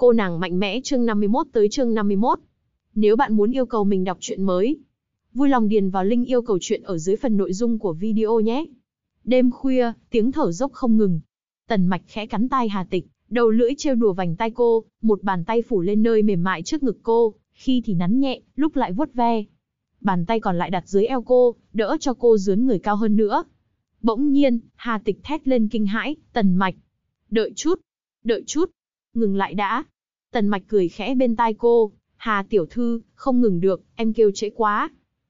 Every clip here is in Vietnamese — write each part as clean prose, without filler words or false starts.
Cô nàng mạnh mẽ chương 51 tới chương 51. Nếu bạn muốn yêu cầu mình đọc truyện mới, vui lòng điền vào link yêu cầu truyện ở dưới phần nội dung của video nhé. Đêm khuya, tiếng thở dốc không ngừng. Tần Mạch khẽ cắn tai Hà Tịch, đầu lưỡi trêu đùa vành tai cô, một bàn tay phủ lên nơi mềm mại trước ngực cô, khi thì nắn nhẹ, lúc lại vuốt ve. Bàn tay còn lại đặt dưới eo cô, đỡ cho cô dướn người cao hơn nữa. Bỗng nhiên, Hà Tịch thét lên kinh hãi, Tần Mạch. Đợi chút, ngừng lại đã. Tần Mạch cười khẽ bên tai cô, Hà tiểu thư, không ngừng được, em kêu trễ quá.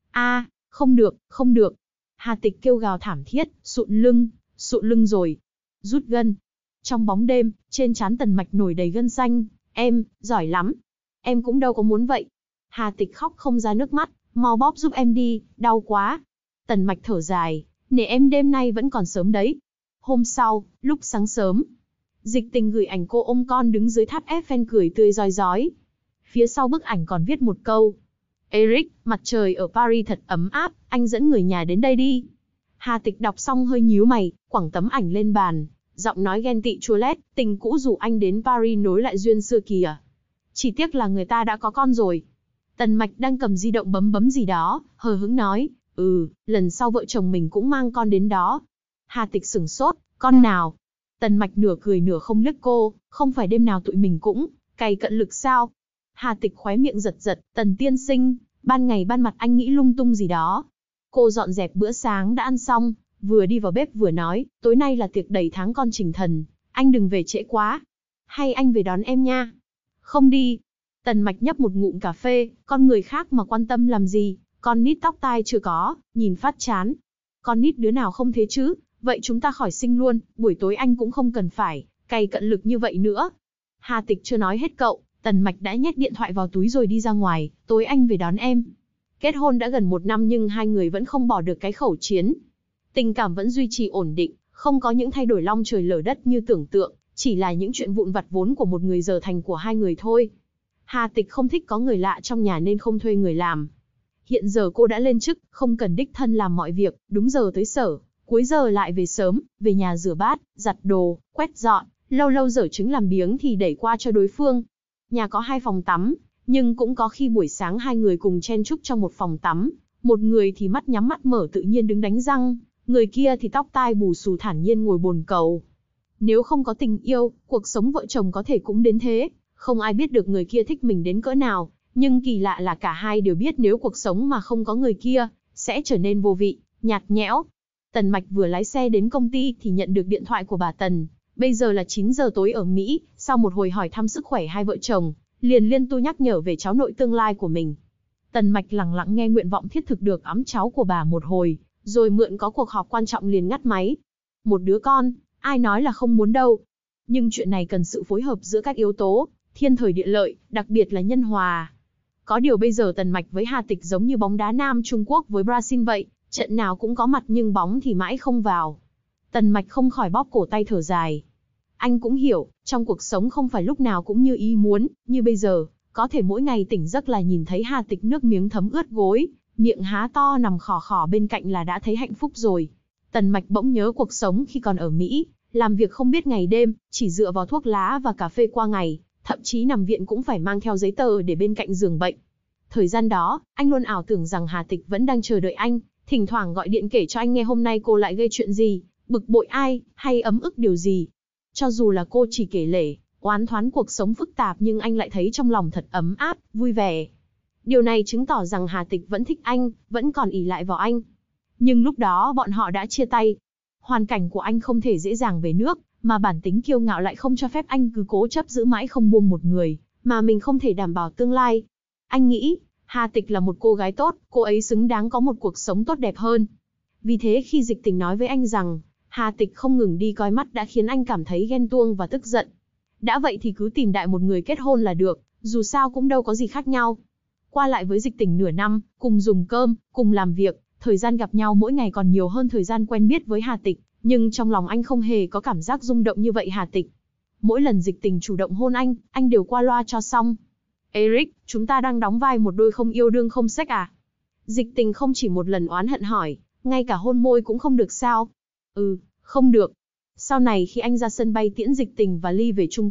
Không được. Hà Tịch kêu gào thảm thiết, sụn lưng rồi. Rút gân. Trong bóng đêm, trên trán Tần Mạch nổi đầy gân xanh, em, giỏi lắm. Em cũng đâu có muốn vậy. Hà Tịch khóc không ra nước mắt, mau bóp giúp em đi, đau quá. Tần Mạch thở dài, nể em đêm nay vẫn còn sớm đấy. Hôm sau, lúc sáng sớm, Dịch Tình gửi ảnh cô ôm con đứng dưới tháp Eiffel cười tươi rói rói. Phía sau bức ảnh còn viết một câu. Eric, mặt trời ở Paris thật ấm áp, anh dẫn người nhà đến đây đi. Hà Tịch đọc xong hơi nhíu mày, quẳng tấm ảnh lên bàn, giọng nói ghen tị chua lét, tình cũ rủ anh đến Paris nối lại duyên xưa kìa. Chỉ tiếc là người ta đã có con rồi. Tần Mạch đang cầm di động bấm gì đó, hờ hững nói, lần sau vợ chồng mình cũng mang con đến đó. Hà Tịch sửng sốt, con nào? Tần Mạch nửa cười nửa không liếc cô, không phải đêm nào tụi mình cũng cày cận lực sao? Hà Tịch khóe miệng giật, Tần tiên sinh, ban ngày ban mặt anh nghĩ lung tung gì đó. Cô dọn dẹp bữa sáng đã ăn xong, vừa đi vào bếp vừa nói, tối nay là tiệc đầy tháng con Trình Thần, anh đừng về trễ quá. Hay anh về đón em nha. Không đi. Tần Mạch nhấp một ngụm cà phê, con người khác mà quan tâm làm gì, con nít tóc tai chưa có, nhìn phát chán. Con nít đứa nào không thế chứ, vậy chúng ta khỏi sinh luôn, buổi tối anh cũng không cần phải cày cận lực như vậy nữa. Hà Tịch chưa nói hết cậu, Tần Mạch đã nhét điện thoại vào túi rồi đi ra ngoài, tối anh về đón em. Kết hôn đã gần 1 năm nhưng hai người vẫn không bỏ được cái khẩu chiến. Tình cảm vẫn duy trì ổn định, không có những thay đổi long trời lở đất như tưởng tượng, chỉ là những chuyện vụn vặt vốn của một người giờ thành của hai người thôi. Hà Tịch không thích có người lạ trong nhà nên không thuê người làm. Hiện giờ cô đã lên chức, không cần đích thân làm mọi việc, đúng giờ tới sở, cuối giờ lại về sớm, về nhà rửa bát, giặt đồ, quét dọn, lâu lâu dở trứng làm biếng thì đẩy qua cho đối phương. Nhà có 2 phòng tắm, nhưng cũng có khi buổi sáng hai người cùng chen chúc trong một phòng tắm, một người thì mắt nhắm mắt mở tự nhiên đứng đánh răng, người kia thì tóc tai bù xù thản nhiên ngồi bồn cầu. Nếu không có tình yêu, cuộc sống vợ chồng có thể cũng đến thế, không ai biết được người kia thích mình đến cỡ nào, nhưng kỳ lạ là cả hai đều biết nếu cuộc sống mà không có người kia, sẽ trở nên vô vị, nhạt nhẽo. Tần Mạch vừa lái xe đến công ty thì nhận được điện thoại của bà Tần. Bây giờ là 9 giờ tối ở Mỹ, sau một hồi hỏi thăm sức khỏe hai vợ chồng, liền liên tu nhắc nhở về cháu nội tương lai của mình. Tần Mạch lặng lặng nghe nguyện vọng thiết thực được ẵm cháu của bà một hồi, rồi mượn có cuộc họp quan trọng liền ngắt máy. Một đứa con, ai nói là không muốn đâu. Nhưng chuyện này cần sự phối hợp giữa các yếu tố, thiên thời địa lợi, đặc biệt là nhân hòa. Có điều bây giờ Tần Mạch với Hà Tịch giống như bóng đá nam Trung Quốc với Brazil vậy, trận nào cũng có mặt nhưng bóng thì mãi không vào. Tần Mạch không khỏi bóp cổ tay thở dài. Anh cũng hiểu, trong cuộc sống không phải lúc nào cũng như ý muốn, như bây giờ, có thể mỗi ngày tỉnh giấc là nhìn thấy Hà Tịch nước miếng thấm ướt gối, miệng há to nằm khò khò bên cạnh là đã thấy hạnh phúc rồi. Tần Mạch bỗng nhớ cuộc sống khi còn ở Mỹ, làm việc không biết ngày đêm, chỉ dựa vào thuốc lá và cà phê qua ngày, thậm chí nằm viện cũng phải mang theo giấy tờ để bên cạnh giường bệnh. Thời gian đó, anh luôn ảo tưởng rằng Hà Tịch vẫn đang chờ đợi anh, thỉnh thoảng gọi điện kể cho anh nghe hôm nay cô lại gây chuyện gì, bực bội ai, hay ấm ức điều gì. Cho dù là cô chỉ kể lể, oán thoán cuộc sống phức tạp nhưng anh lại thấy trong lòng thật ấm áp, vui vẻ. Điều này chứng tỏ rằng Hà Tịch vẫn thích anh, vẫn còn ỷ lại vào anh. Nhưng lúc đó bọn họ đã chia tay. Hoàn cảnh của anh không thể dễ dàng về nước, mà bản tính kiêu ngạo lại không cho phép anh cứ cố chấp giữ mãi không buông một người, mà mình không thể đảm bảo tương lai. Anh nghĩ, Hà Tịch là một cô gái tốt, cô ấy xứng đáng có một cuộc sống tốt đẹp hơn. Vì thế khi Dịch Tình nói với anh rằng, Hà Tịch không ngừng đi coi mắt đã khiến anh cảm thấy ghen tuông và tức giận. Đã vậy thì cứ tìm đại một người kết hôn là được, dù sao cũng đâu có gì khác nhau. Qua lại với Dịch Tình nửa năm, cùng dùng cơm, cùng làm việc, thời gian gặp nhau mỗi ngày còn nhiều hơn thời gian quen biết với Hà Tịch, nhưng trong lòng anh không hề có cảm giác rung động như vậy Hà Tịch. Mỗi lần Dịch Tình chủ động hôn anh đều qua loa cho xong. Eric, chúng ta đang đóng vai một đôi không yêu đương không sex à? Dịch Tình không chỉ một lần oán hận hỏi, ngay cả hôn môi cũng không được sao? Không được. Sau này khi anh ra sân bay tiễn Dịch Tình và Ly về Trung Quốc,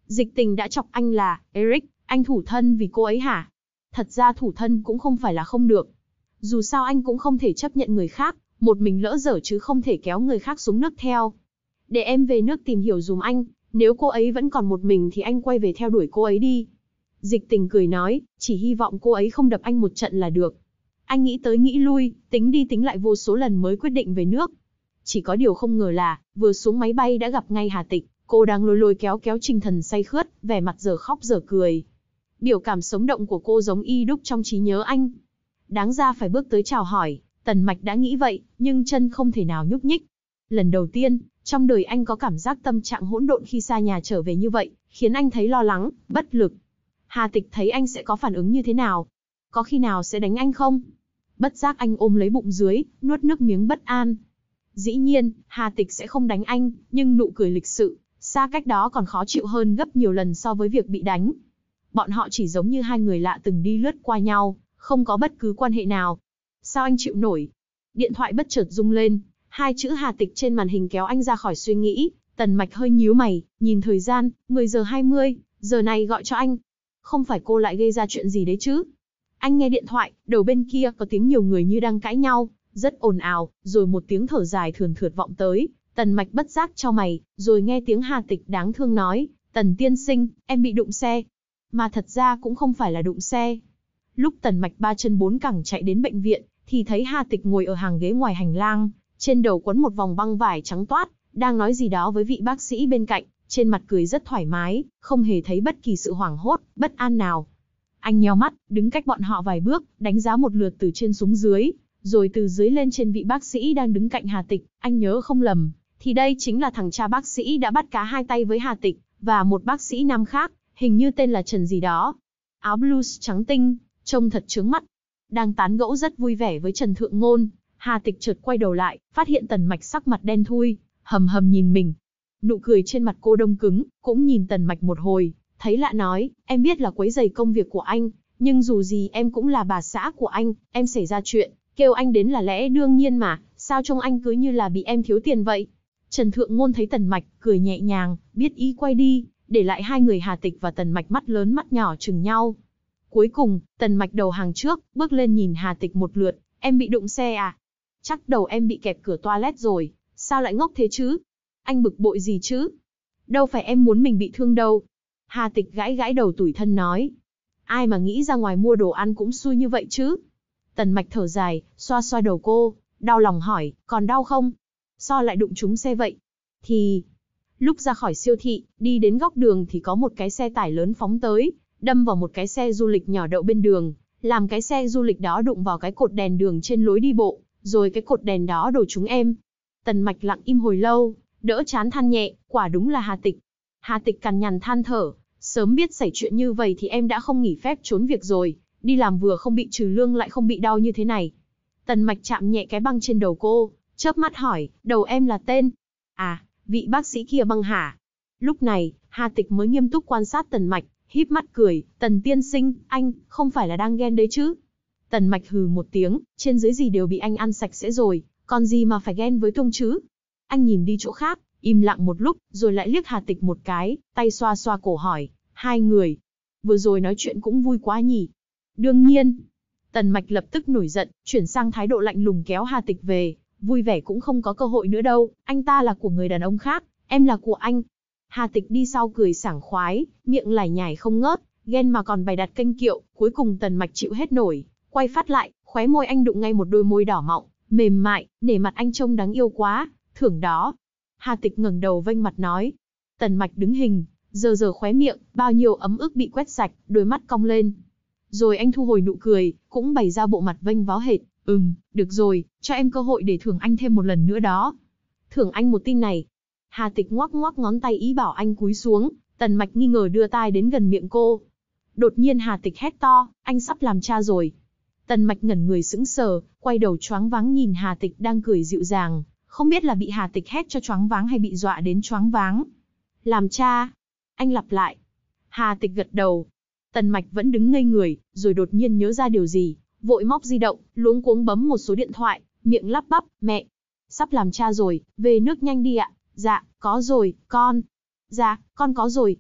Dịch Tình đã chọc anh là, Eric, anh thủ thân vì cô ấy hả? Thật ra thủ thân cũng không phải là không được. Dù sao anh cũng không thể chấp nhận người khác, một mình lỡ dở chứ không thể kéo người khác xuống nước theo. Để em về nước tìm hiểu dùm anh, nếu cô ấy vẫn còn một mình thì anh quay về theo đuổi cô ấy đi. Dịch Tình cười nói, chỉ hy vọng cô ấy không đập anh một trận là được. Anh nghĩ tới nghĩ lui, tính đi tính lại vô số lần mới quyết định về nước. Chỉ có điều không ngờ là, vừa xuống máy bay đã gặp ngay Hà Tịch, cô đang lôi lôi kéo kéo Trình Thần say khướt, vẻ mặt giờ khóc giờ cười. Biểu cảm sống động của cô giống y đúc trong trí nhớ anh. Đáng ra phải bước tới chào hỏi, Tần Mạch đã nghĩ vậy, nhưng chân không thể nào nhúc nhích. Lần đầu tiên, trong đời anh có cảm giác tâm trạng hỗn độn khi xa nhà trở về như vậy, khiến anh thấy lo lắng, bất lực. Hà Tịch thấy anh sẽ có phản ứng như thế nào? Có khi nào sẽ đánh anh không? Bất giác anh ôm lấy bụng dưới, nuốt nước miếng bất an. Dĩ nhiên, Hà Tịch sẽ không đánh anh, nhưng nụ cười lịch sự, xa cách đó còn khó chịu hơn gấp nhiều lần so với việc bị đánh. Bọn họ chỉ giống như hai người lạ từng đi lướt qua nhau, không có bất cứ quan hệ nào. Sao anh chịu nổi? Điện thoại bất chợt rung lên, hai chữ Hà Tịch trên màn hình kéo anh ra khỏi suy nghĩ. Tần Mạch hơi nhíu mày, nhìn thời gian, 10 giờ 20, giờ này gọi cho anh. Không phải cô lại gây ra chuyện gì đấy chứ? Anh nghe điện thoại, đầu bên kia có tiếng nhiều người như đang cãi nhau, rất ồn ào, rồi một tiếng thở dài thườn thượt vọng tới. Tần Mạch bất giác chau mày, rồi nghe tiếng Hà Tịch đáng thương nói, Tần tiên sinh, em bị đụng xe. Mà thật ra cũng không phải là đụng xe. Lúc Tần Mạch 3 chân 4 cẳng chạy đến bệnh viện, thì thấy Hà Tịch ngồi ở hàng ghế ngoài hành lang, trên đầu quấn một vòng băng vải trắng toát, đang nói gì đó với vị bác sĩ bên cạnh, trên mặt cười rất thoải mái, không hề thấy bất kỳ sự hoảng hốt, bất an nào. Anh nheo mắt, đứng cách bọn họ vài bước, đánh giá một lượt từ trên xuống dưới, rồi từ dưới lên trên vị bác sĩ đang đứng cạnh Hà Tịch. Anh nhớ không lầm, thì đây chính là thằng cha bác sĩ đã bắt cá hai tay với Hà Tịch, và một bác sĩ nam khác, hình như tên là Trần gì đó. Áo blues trắng tinh, trông thật chướng mắt. Đang tán gẫu rất vui vẻ với Trần Thượng Ngôn, Hà Tịch chợt quay đầu lại, phát hiện Tần Mạch sắc mặt đen thui, hầm hầm nhìn mình. Nụ cười trên mặt cô đông cứng, cũng nhìn Tần Mạch một hồi, thấy lạ nói, em biết là quấy rầy công việc của anh, nhưng dù gì em cũng là bà xã của anh, em xảy ra chuyện, kêu anh đến là lẽ đương nhiên mà, sao trông anh cứ như là bị em thiếu tiền vậy. Trần Thượng Ngôn thấy Tần Mạch, cười nhẹ nhàng, biết ý quay đi, để lại hai người Hà Tịch và Tần Mạch mắt lớn mắt nhỏ chừng nhau. Cuối cùng, Tần Mạch đầu hàng trước, bước lên nhìn Hà Tịch một lượt, em bị đụng xe à? Chắc đầu em bị kẹp cửa toilet rồi, sao lại ngốc thế chứ? Anh bực bội gì chứ? Đâu phải em muốn mình bị thương đâu. Hà Tịch gãi gãi đầu tủi thân nói. Ai mà nghĩ ra ngoài mua đồ ăn cũng xui như vậy chứ? Tần Mạch thở dài, xoa xoa đầu cô, đau lòng hỏi, còn đau không? Sao lại đụng trúng xe vậy? Thì, lúc ra khỏi siêu thị, đi đến góc đường thì có một cái xe tải lớn phóng tới, đâm vào một cái xe du lịch nhỏ đậu bên đường, làm cái xe du lịch đó đụng vào cái cột đèn đường trên lối đi bộ, rồi cái cột đèn đó đổ trúng em. Tần Mạch lặng im hồi lâu, đỡ chán than nhẹ, quả đúng là Hà Tịch. Hà Tịch cằn nhằn than thở, sớm biết xảy chuyện như vậy thì em đã không nghỉ phép trốn việc rồi, đi làm vừa không bị trừ lương lại không bị đau như thế này. Tần Mạch chạm nhẹ cái băng trên đầu cô, chớp mắt hỏi, đầu em là tên? À, vị bác sĩ kia băng hả? Lúc này, Hà Tịch mới nghiêm túc quan sát Tần Mạch, híp mắt cười, Tần tiên sinh, anh, không phải là đang ghen đấy chứ? Tần Mạch hừ một tiếng, trên dưới gì đều bị anh ăn sạch sẽ rồi, còn gì mà phải ghen với Tung chứ? Anh nhìn đi chỗ khác, im lặng một lúc, rồi lại liếc Hà Tịch một cái, tay xoa xoa cổ hỏi, hai người, vừa rồi nói chuyện cũng vui quá nhỉ? Đương nhiên. Tần Mạch lập tức nổi giận, chuyển sang thái độ lạnh lùng kéo Hà Tịch về, vui vẻ cũng không có cơ hội nữa đâu, anh ta là của người đàn ông khác, em là của anh. Hà Tịch đi sau cười sảng khoái, miệng lải nhải không ngớt, ghen mà còn bày đặt kênh kiệu, cuối cùng Tần Mạch chịu hết nổi, quay phát lại, khóe môi anh đụng ngay một đôi môi đỏ mọng, mềm mại, nể mặt anh trông đáng yêu quá, thưởng đó. Hà Tịch ngẩng đầu vênh mặt nói. Tần Mạch đứng hình, giờ khóe miệng, bao nhiêu ấm ức bị quét sạch, đôi mắt cong lên. Rồi anh thu hồi nụ cười, cũng bày ra bộ mặt vênh váo hệt, được rồi, cho em cơ hội để thưởng anh thêm một lần nữa đó. Thưởng anh một tin này. Hà Tịch ngoắc ngoắc ngón tay ý bảo anh cúi xuống, Tần Mạch nghi ngờ đưa tai đến gần miệng cô. Đột nhiên Hà Tịch hét to, anh sắp làm cha rồi. Tần Mạch ngẩn người sững sờ, quay đầu choáng váng nhìn Hà Tịch đang cười dịu dàng, không biết là bị Hà Tịch hét cho choáng váng hay bị dọa đến choáng váng. Làm cha? Anh lặp lại. Hà Tịch gật đầu. Tần Mạch vẫn đứng ngây người, rồi đột nhiên nhớ ra điều gì, vội móc di động, luống cuống bấm một số điện thoại, miệng lắp bắp, mẹ, sắp làm cha rồi, về nước nhanh đi ạ. Dạ, có rồi, con. Dạ, con có rồi.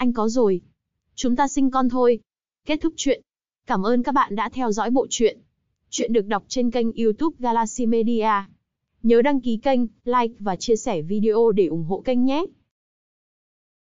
Anh có rồi. Chúng ta sinh con thôi. Kết thúc chuyện. Cảm ơn các bạn đã theo dõi bộ truyện. Chuyện được đọc trên kênh YouTube Galaxy Media. Nhớ đăng ký kênh, like và chia sẻ video để ủng hộ kênh nhé.